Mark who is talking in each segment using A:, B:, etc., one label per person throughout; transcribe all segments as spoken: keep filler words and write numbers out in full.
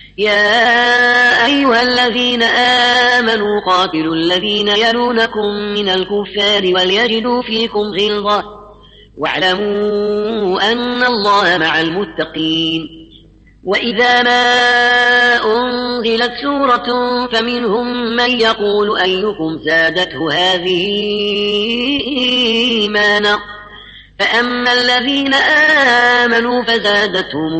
A: يا أيها الذين آمنوا قاتلوا الذين يلونكم من الكفار وليجدوا فيكم غلظة واعلموا أن الله مع المتقين. وإذا ما أنزلت سورة فمنهم من يقول أيكم زادته هذه إيمانا فأما الذين آمنوا فزادتهم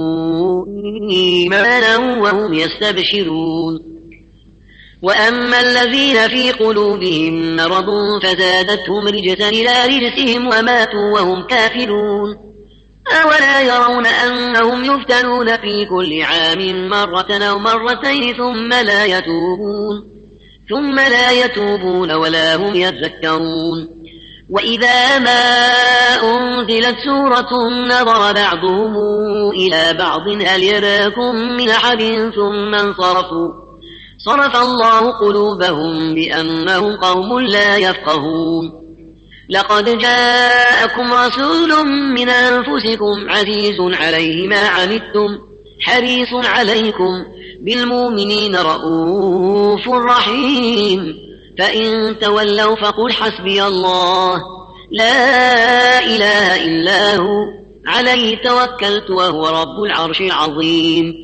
A: إيمانا وهم يستبشرون وأما الذين في قلوبهم مرض فزادتهم رجسا إلى رجسهم وماتوا وهم كافرون أولا يرون أنهم يفتنون في كل عام مرة أو مرتين ثم لا يتوبون ثم لا يتوبون ولا هم يذكرون. وإذا ما أنزلت سورة نظر بعضهم إلى بعض هل يراكم من أحد ثم انصرفوا صرف الله قلوبهم بأنهم قوم لا يفقهون. لقد جاءكم رسول من أنفسكم عزيز عليه ما عنتم حريص عليكم بالمؤمنين رؤوف رحيم فإن تولوا فقل حسبي الله لا إله إلا هو عليه توكلت وهو رب العرش العظيم.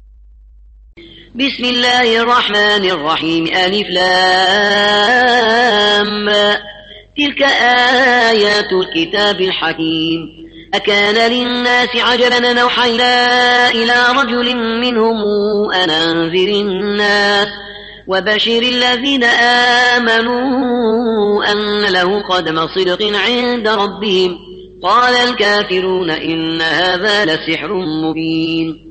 A: بسم الله الرحمن الرحيم ألف لام تلك آيات الكتاب الحكيم. أكان للناس عجبا أن أوحينا إلى رجل منهم أن أنذر الناس وبشر الذين آمنوا أن له قدم صدق عند ربهم قال الكافرون إن هذا لسحر مبين.